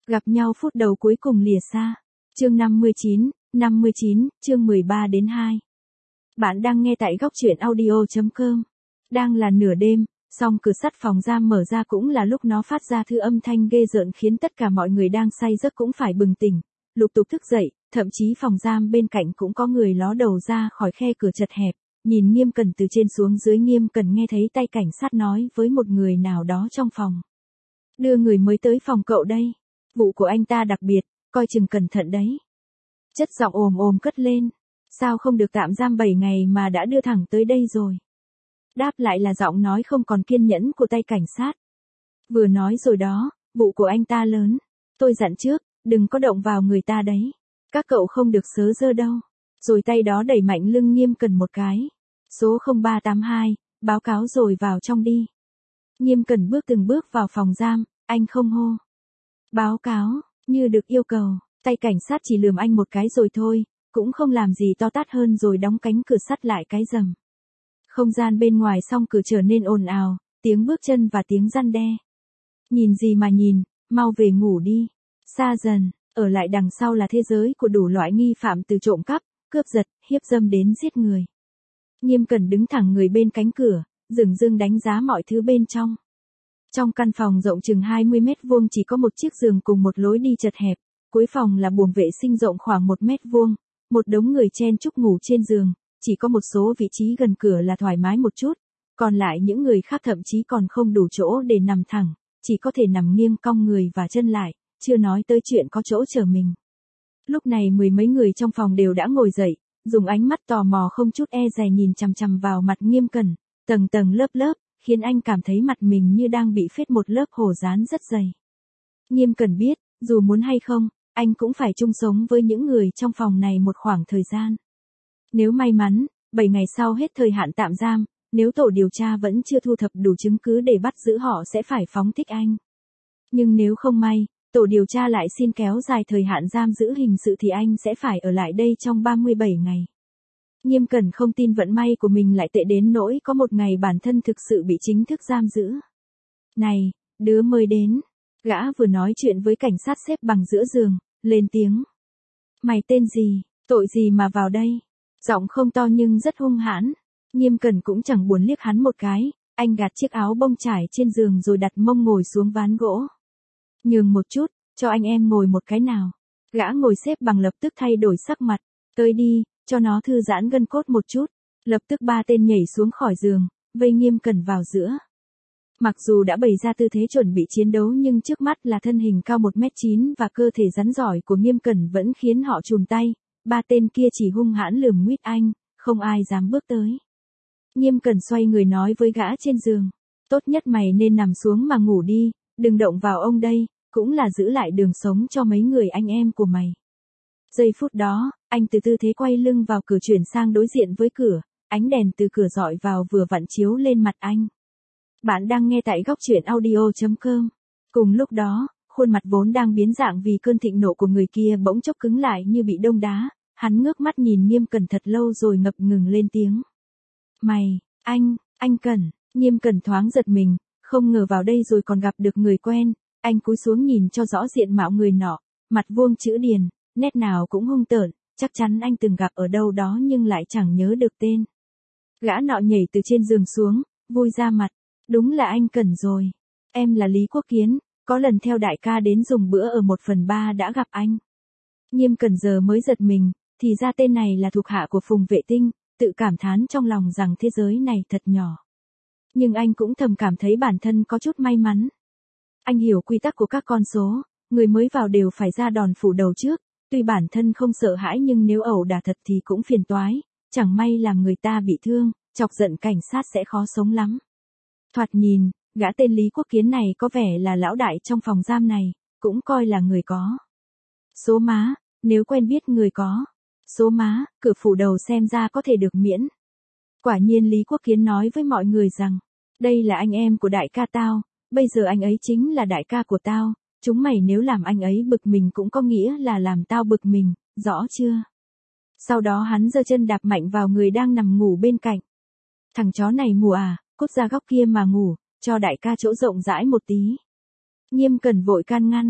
Gặp nhau phút đầu cuối cùng lìa xa. Chương 59, chương 13 đến 2. Bạn đang nghe tại góc truyện audio.com. Đang là nửa đêm, song cửa sắt phòng giam mở ra cũng là lúc nó phát ra thứ âm thanh ghê rợn khiến tất cả mọi người đang say giấc cũng phải bừng tỉnh, lục tục thức dậy, thậm chí phòng giam bên cạnh cũng có người ló đầu ra khỏi khe cửa chật hẹp, nhìn Nghiêm Cẩn từ trên xuống dưới. Nghiêm Cẩn nghe thấy tay cảnh sát nói với một người nào đó trong phòng. Đưa người mới tới phòng cậu đây. Vụ của anh ta đặc biệt, coi chừng cẩn thận đấy. Chất giọng ồm ồm cất lên. Sao không được tạm giam 7 ngày mà đã đưa thẳng tới đây rồi? Đáp lại là giọng nói không còn kiên nhẫn của tay cảnh sát. Vừa nói rồi đó, vụ của anh ta lớn. Tôi dặn trước, đừng có động vào người ta đấy. Các cậu không được sớ rơ đâu. Rồi tay đó đẩy mạnh lưng Nghiêm Cẩn một cái. Số 0382, báo cáo rồi vào trong đi. Nghiêm Cẩn bước từng bước vào phòng giam, anh không hô. Báo cáo, như được yêu cầu, tay cảnh sát chỉ lườm anh một cái rồi thôi, cũng không làm gì to tát hơn rồi đóng cánh cửa sắt lại cái rầm. Không gian bên ngoài song cửa trở nên ồn ào, tiếng bước chân và tiếng răn đe. Nhìn gì mà nhìn, mau về ngủ đi. Xa dần, ở lại đằng sau là thế giới của đủ loại nghi phạm từ trộm cắp, cướp giật, hiếp dâm đến giết người. Nghiêm Cẩn đứng thẳng người bên cánh cửa, dửng dưng đánh giá mọi thứ bên trong. Trong căn phòng rộng chừng 20 mét vuông chỉ có một chiếc giường cùng một lối đi chật hẹp, cuối phòng là buồng vệ sinh rộng khoảng 1 mét vuông, một đống người chen chúc ngủ trên giường, chỉ có một số vị trí gần cửa là thoải mái một chút, còn lại những người khác thậm chí còn không đủ chỗ để nằm thẳng, chỉ có thể nằm nghiêng cong người và chân lại, chưa nói tới chuyện có chỗ chở mình. Lúc này mười mấy người trong phòng đều đã ngồi dậy, dùng ánh mắt tò mò không chút e dè nhìn chằm chằm vào mặt Nghiêm Cẩn, tầng tầng lớp lớp, khiến anh cảm thấy mặt mình như đang bị phết một lớp hồ dán rất dày. Nghiêm Cẩn biết, dù muốn hay không, anh cũng phải chung sống với những người trong phòng này một khoảng thời gian. Nếu may mắn, 7 ngày sau hết thời hạn tạm giam, nếu tổ điều tra vẫn chưa thu thập đủ chứng cứ để bắt giữ họ sẽ phải phóng thích anh. Nhưng nếu không may, tổ điều tra lại xin kéo dài thời hạn giam giữ hình sự thì anh sẽ phải ở lại đây trong 37 ngày. Nghiêm Cẩn không tin vận may của mình lại tệ đến nỗi có một ngày bản thân thực sự bị chính thức giam giữ. Này, đứa mới đến. Gã vừa nói chuyện với cảnh sát xếp bằng giữa giường, lên tiếng. Mày tên gì, tội gì mà vào đây? Giọng không to nhưng rất hung hãn. Nghiêm Cẩn cũng chẳng buồn liếc hắn một cái, anh gạt chiếc áo bông trải trên giường rồi đặt mông ngồi xuống ván gỗ. Nhường một chút, cho anh em ngồi một cái nào. Gã ngồi xếp bằng lập tức thay đổi sắc mặt. Tới đi, cho nó thư giãn gân cốt một chút. Lập tức 3 tên nhảy xuống khỏi giường, vây Nghiêm Cẩn vào giữa. Mặc dù đã bày ra tư thế chuẩn bị chiến đấu nhưng trước mắt là thân hình cao 1m9 và cơ thể rắn giỏi của Nghiêm Cẩn vẫn khiến họ chùn tay. 3 tên kia chỉ hung hãn lườm nguýt anh, không ai dám bước tới. Nghiêm Cẩn xoay người nói với gã trên giường. Tốt nhất mày nên nằm xuống mà ngủ đi, đừng động vào ông đây, cũng là giữ lại đường sống cho mấy người anh em của mày. Giây phút đó, anh từ tư thế quay lưng vào cửa chuyển sang đối diện với cửa, ánh đèn từ cửa dọi vào vừa vặn chiếu lên mặt anh. Bạn đang nghe tại góc truyện audio.com. Cùng lúc đó, khuôn mặt vốn đang biến dạng vì cơn thịnh nộ của người kia bỗng chốc cứng lại như bị đông đá, hắn ngước mắt nhìn Nghiêm Cẩn thật lâu rồi ngập ngừng lên tiếng. Mày, anh Cẩn. Nghiêm Cẩn thoáng giật mình, không ngờ vào đây rồi còn gặp được người quen, anh cúi xuống nhìn cho rõ diện mạo người nọ, mặt vuông chữ điền, nét nào cũng hung tợn, chắc chắn anh từng gặp ở đâu đó nhưng lại chẳng nhớ được tên. Gã nọ nhảy từ trên giường xuống, vui ra mặt, đúng là anh Cẩn rồi. Em là Lý Quốc Kiến, có lần theo đại ca đến dùng bữa ở 1/3 đã gặp anh. Nghiêm Cẩn giờ mới giật mình, thì ra tên này là thuộc hạ của Phùng Vệ Tinh, tự cảm thán trong lòng rằng thế giới này thật nhỏ. Nhưng anh cũng thầm cảm thấy bản thân có chút may mắn. Anh hiểu quy tắc của các con số, người mới vào đều phải ra đòn phủ đầu trước, tuy bản thân không sợ hãi nhưng nếu ẩu đả thật thì cũng phiền toái, chẳng may làm người ta bị thương, chọc giận cảnh sát sẽ khó sống lắm. Thoạt nhìn, gã tên Lý Quốc Kiến này có vẻ là lão đại trong phòng giam này, cũng coi là người có số má, nếu quen biết người có số má, cửa phủ đầu xem ra có thể được miễn. Quả nhiên Lý Quốc Kiến nói với mọi người rằng, đây là anh em của đại ca tao, bây giờ anh ấy chính là đại ca của tao, chúng mày nếu làm anh ấy bực mình cũng có nghĩa là làm tao bực mình, rõ chưa? Sau đó hắn giơ chân đạp mạnh vào người đang nằm ngủ bên cạnh. Thằng chó này mù à, cút ra góc kia mà ngủ, cho đại ca chỗ rộng rãi một tí. Nghiêm Cẩn vội can ngăn,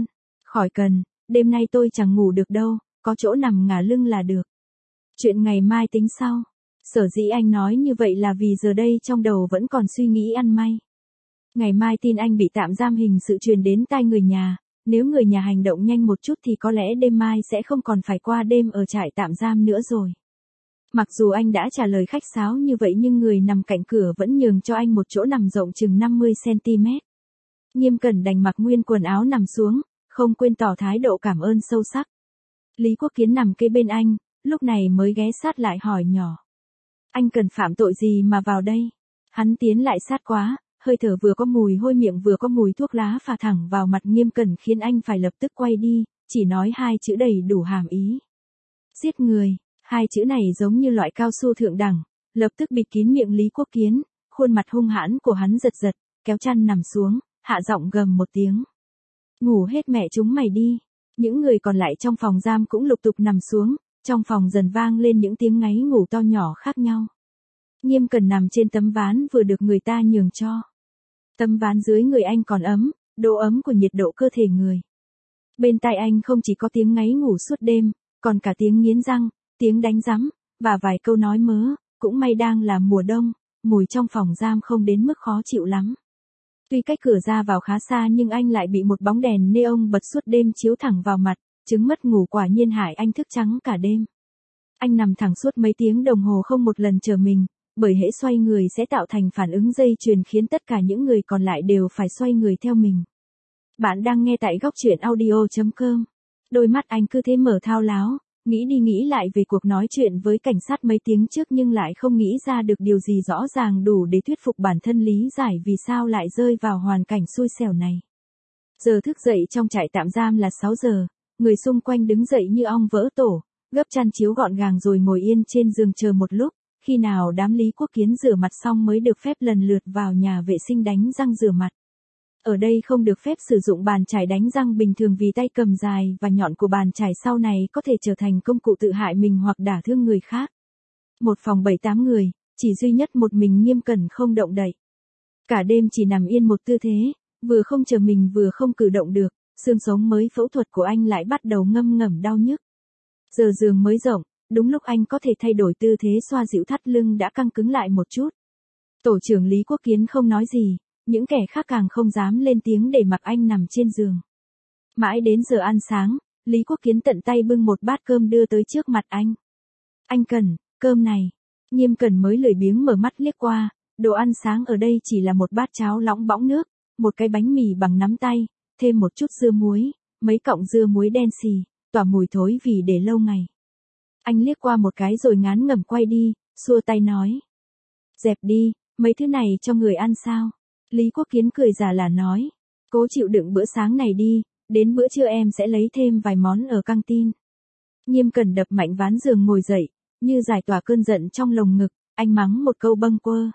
Khỏi cần, đêm nay tôi chẳng ngủ được đâu, có chỗ nằm ngả lưng là được. Chuyện ngày mai tính sau. Sở dĩ anh nói như vậy là vì giờ đây trong đầu vẫn còn suy nghĩ ăn may. Ngày mai tin anh bị tạm giam hình sự truyền đến tai người nhà, nếu người nhà hành động nhanh một chút thì có lẽ đêm mai sẽ không còn phải qua đêm ở trại tạm giam nữa rồi. Mặc dù anh đã trả lời khách sáo như vậy nhưng người nằm cạnh cửa vẫn nhường cho anh một chỗ nằm rộng chừng 50 cm. Nghiêm Cẩn đành mặc nguyên quần áo nằm xuống, không quên tỏ thái độ cảm ơn sâu sắc. Lý Quốc Kiến nằm kế bên anh, lúc này mới ghé sát lại hỏi nhỏ. Anh cần phạm tội gì mà vào đây? Hắn tiến lại sát quá, hơi thở vừa có mùi hôi miệng vừa có mùi thuốc lá phả thẳng vào mặt Nghiêm Cẩn khiến anh phải lập tức quay đi, chỉ nói hai chữ đầy đủ hàm ý. Giết người, hai chữ này giống như loại cao su thượng đẳng, lập tức bịt kín miệng Lý Quốc Kiến, khuôn mặt hung hãn của hắn giật giật, kéo chăn nằm xuống, hạ giọng gầm một tiếng. Ngủ hết mẹ chúng mày đi. Những người còn lại trong phòng giam cũng lục tục nằm xuống, trong phòng dần vang lên những tiếng ngáy ngủ to nhỏ khác nhau. Nghiêm Cẩn nằm trên tấm ván vừa được người ta nhường cho. Tấm ván dưới người anh còn ấm, độ ấm của nhiệt độ cơ thể người. Bên tai anh không chỉ có tiếng ngáy ngủ suốt đêm, còn cả tiếng nghiến răng, tiếng đánh rắm, và vài câu nói mớ, cũng may đang là mùa đông, mùi trong phòng giam không đến mức khó chịu lắm. Tuy cách cửa ra vào khá xa nhưng anh lại bị một bóng đèn neon bật suốt đêm chiếu thẳng vào mặt, chứng mất ngủ quả nhiên hại anh thức trắng cả đêm. Anh nằm thẳng suốt mấy tiếng đồng hồ không một lần chờ mình, bởi hễ xoay người sẽ tạo thành phản ứng dây chuyền khiến tất cả những người còn lại đều phải xoay người theo mình. Bạn đang nghe tại góc truyện audio.com. Đôi mắt anh cứ thế mở thao láo, nghĩ đi nghĩ lại về cuộc nói chuyện với cảnh sát mấy tiếng trước nhưng lại không nghĩ ra được điều gì rõ ràng đủ để thuyết phục bản thân lý giải vì sao lại rơi vào hoàn cảnh xui xẻo này. Giờ thức dậy trong trại tạm giam là 6 giờ, người xung quanh đứng dậy như ong vỡ tổ, gấp chăn chiếu gọn gàng rồi ngồi yên trên giường chờ một lúc, khi nào đám Lý Quốc Kiến rửa mặt xong mới được phép lần lượt vào nhà vệ sinh đánh răng rửa mặt. Ở đây không được phép sử dụng bàn chải đánh răng bình thường vì tay cầm dài và nhọn của bàn chải sau này có thể trở thành công cụ tự hại mình hoặc đả thương người khác. Một phòng 7-8 người, chỉ duy nhất một mình Nghiêm Cẩn không động đậy. Cả đêm chỉ nằm yên một tư thế, vừa không chờ mình vừa không cử động được, xương sống mới phẫu thuật của anh lại bắt đầu ngâm ngẩm đau nhức. Giờ giường mới rộng, đúng lúc anh có thể thay đổi tư thế xoa dịu thắt lưng đã căng cứng lại một chút. Tổ trưởng Lý Quốc Kiến không nói gì. Những kẻ khác càng không dám lên tiếng để mặc anh nằm trên giường. Mãi đến giờ ăn sáng, Lý Quốc Kiến tận tay bưng một bát cơm đưa tới trước mặt anh. Anh cần, cơm này. Nghiêm Cẩn mới lười biếng mở mắt liếc qua, đồ ăn sáng ở đây chỉ là một bát cháo lỏng bõng nước, một cái bánh mì bằng nắm tay, thêm một chút dưa muối, mấy cọng dưa muối đen xì, tỏa mùi thối vì để lâu ngày. Anh liếc qua một cái rồi ngán ngẩm quay đi, xua tay nói. Dẹp đi, mấy thứ này cho người ăn sao? Lý Quốc Kiến cười giả là nói, cố chịu đựng bữa sáng này đi, đến bữa trưa em sẽ lấy thêm vài món ở căng tin. Nghiêm Cẩn đập mạnh ván giường ngồi dậy, như giải tỏa cơn giận trong lồng ngực, anh mắng một câu bâng quơ.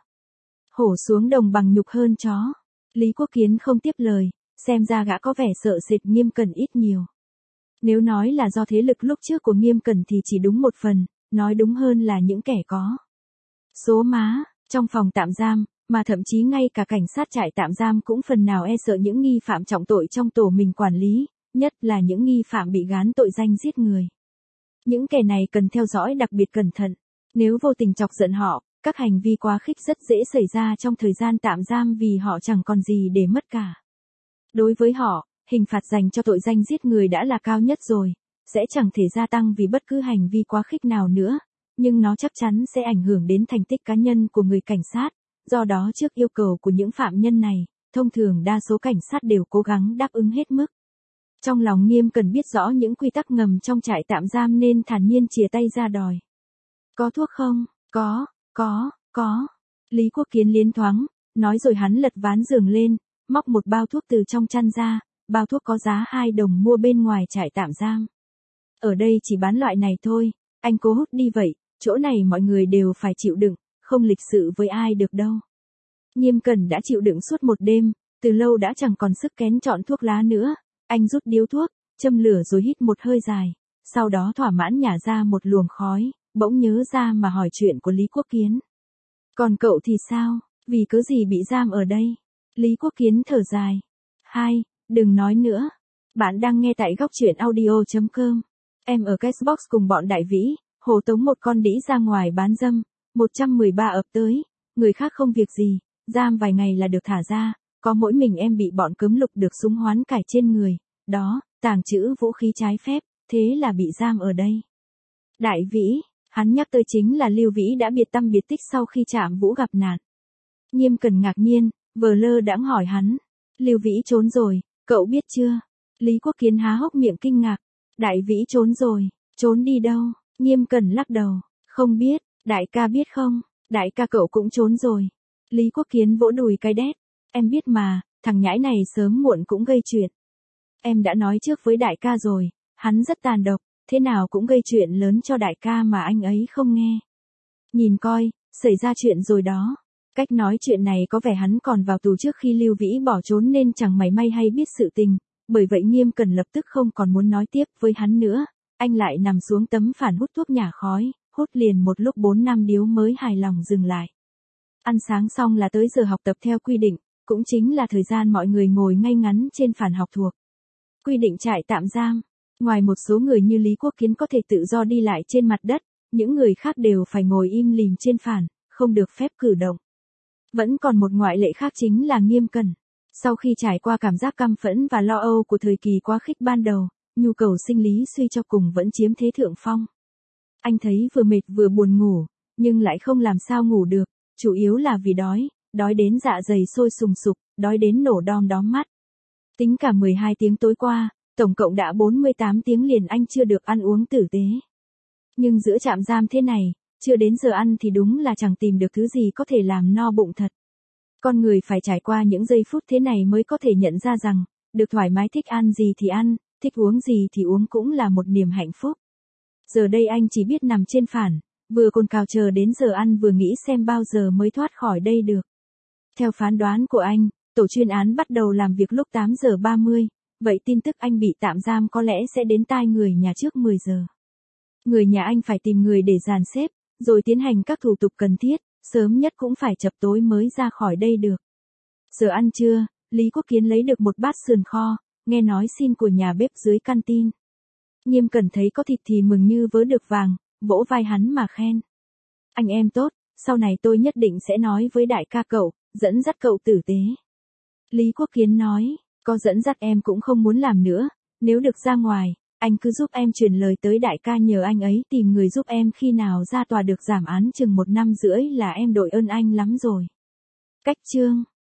Hổ xuống đồng bằng nhục hơn chó. Lý Quốc Kiến không tiếp lời, xem ra gã có vẻ sợ sệt Nghiêm Cẩn ít nhiều. Nếu nói là do thế lực lúc trước của Nghiêm Cẩn thì chỉ đúng một phần, nói đúng hơn là những kẻ có số má, trong phòng tạm giam. Mà thậm chí ngay cả cảnh sát trại tạm giam cũng phần nào e sợ những nghi phạm trọng tội trong tổ mình quản lý, nhất là những nghi phạm bị gán tội danh giết người. Những kẻ này cần theo dõi đặc biệt cẩn thận. Nếu vô tình chọc giận họ, các hành vi quá khích rất dễ xảy ra trong thời gian tạm giam vì họ chẳng còn gì để mất cả. Đối với họ, hình phạt dành cho tội danh giết người đã là cao nhất rồi, sẽ chẳng thể gia tăng vì bất cứ hành vi quá khích nào nữa, nhưng nó chắc chắn sẽ ảnh hưởng đến thành tích cá nhân của người cảnh sát. Do đó trước yêu cầu của những phạm nhân này, thông thường đa số cảnh sát đều cố gắng đáp ứng hết mức. Trong lòng Nghiêm Cẩn biết rõ những quy tắc ngầm trong trại tạm giam nên thản nhiên chìa tay ra đòi. Có thuốc không? Có. Lý Quốc Kiến liến thoáng, nói rồi hắn lật ván giường lên, móc một bao thuốc từ trong chăn ra, bao thuốc có giá 2 đồng mua bên ngoài trại tạm giam. Ở đây chỉ bán loại này thôi, anh cố hút đi vậy, chỗ này mọi người đều phải chịu đựng. Không lịch sự với ai được đâu. Nghiêm Cẩn đã chịu đựng suốt một đêm, từ lâu đã chẳng còn sức kén chọn thuốc lá nữa, anh rút điếu thuốc, châm lửa rồi hít một hơi dài, sau đó thỏa mãn nhả ra một luồng khói, bỗng nhớ ra mà hỏi chuyện của Lý Quốc Kiến. Còn cậu thì sao, vì cớ gì bị giam ở đây? Lý Quốc Kiến thở dài. Đừng nói nữa. Bạn đang nghe tại góc truyện audio.com. Em ở Cashbox cùng bọn Đại Vĩ, hồ tống một con đĩ ra ngoài bán dâm, 113 ập tới, người khác không việc gì, giam vài ngày là được thả ra, có mỗi mình em bị bọn cấm lục được súng hoán cải trên người, đó, tàng trữ vũ khí trái phép, thế là bị giam ở đây. Đại Vĩ, hắn nhắc tới chính là Lưu Vĩ đã biệt tâm biệt tích sau khi Trạm Vũ gặp nạn. Nghiêm Cẩn ngạc nhiên, vờ lơ đãng hỏi hắn, Lưu Vĩ trốn rồi, cậu biết chưa? Lý Quốc Kiến há hốc miệng kinh ngạc, Đại Vĩ trốn rồi, trốn đi đâu? Nghiêm Cẩn lắc đầu, không biết, đại ca biết không, đại ca cậu cũng trốn rồi. Lý Quốc Kiến vỗ đùi cái đét, em biết mà, thằng nhãi này sớm muộn cũng gây chuyện. Em đã nói trước với đại ca rồi, hắn rất tàn độc, thế nào cũng gây chuyện lớn cho đại ca mà anh ấy không nghe. Nhìn coi, xảy ra chuyện rồi đó. Cách nói chuyện này có vẻ hắn còn vào tù trước khi Lưu Vĩ bỏ trốn nên chẳng mảy may hay biết sự tình, bởi vậy Nghiêm Cẩn lập tức không còn muốn nói tiếp với hắn nữa, anh lại nằm xuống tấm phản hút thuốc nhả khói, hút liền một lúc 4 năm điếu mới hài lòng dừng lại. Ăn sáng xong là tới giờ học tập theo quy định, cũng chính là thời gian mọi người ngồi ngay ngắn trên phản học thuộc. Quy định trại tạm giam, ngoài một số người như Lý Quốc Kiến có thể tự do đi lại trên mặt đất, những người khác đều phải ngồi im lìm trên phản, không được phép cử động. Vẫn còn một ngoại lệ khác chính là Nghiêm Cẩn. Sau khi trải qua cảm giác căm phẫn và lo âu của thời kỳ quá khích ban đầu, nhu cầu sinh lý suy cho cùng vẫn chiếm thế thượng phong. Anh thấy vừa mệt vừa buồn ngủ, nhưng lại không làm sao ngủ được, chủ yếu là vì đói, đói đến dạ dày sôi sùng sục, đói đến nổ đom đóm mắt. Tính cả 12 tiếng tối qua, tổng cộng đã 48 tiếng liền anh chưa được ăn uống tử tế. Nhưng giữa trạm giam thế này, chưa đến giờ ăn thì đúng là chẳng tìm được thứ gì có thể làm no bụng thật. Con người phải trải qua những giây phút thế này mới có thể nhận ra rằng, được thoải mái thích ăn gì thì ăn, thích uống gì thì uống cũng là một niềm hạnh phúc. Giờ đây anh chỉ biết nằm trên phản, vừa cồn cào chờ đến giờ ăn vừa nghĩ xem bao giờ mới thoát khỏi đây được. Theo phán đoán của anh, tổ chuyên án bắt đầu làm việc lúc 8 giờ 30, vậy tin tức anh bị tạm giam có lẽ sẽ đến tai người nhà trước 10 giờ. Người nhà anh phải tìm người để dàn xếp, rồi tiến hành các thủ tục cần thiết, sớm nhất cũng phải chập tối mới ra khỏi đây được. Giờ ăn trưa, Lý Quốc Kiến lấy được một bát sườn kho, nghe nói xin của nhà bếp dưới canteen. Nghiêm Cẩn thấy có thịt thì mừng như vớ được vàng, vỗ vai hắn mà khen. Anh em tốt, sau này tôi nhất định sẽ nói với đại ca cậu, dẫn dắt cậu tử tế. Lý Quốc Kiến nói, có dẫn dắt em cũng không muốn làm nữa, nếu được ra ngoài, anh cứ giúp em truyền lời tới đại ca nhờ anh ấy tìm người giúp em khi nào ra tòa được giảm án chừng 1 năm rưỡi là em đội ơn anh lắm rồi. Cách chương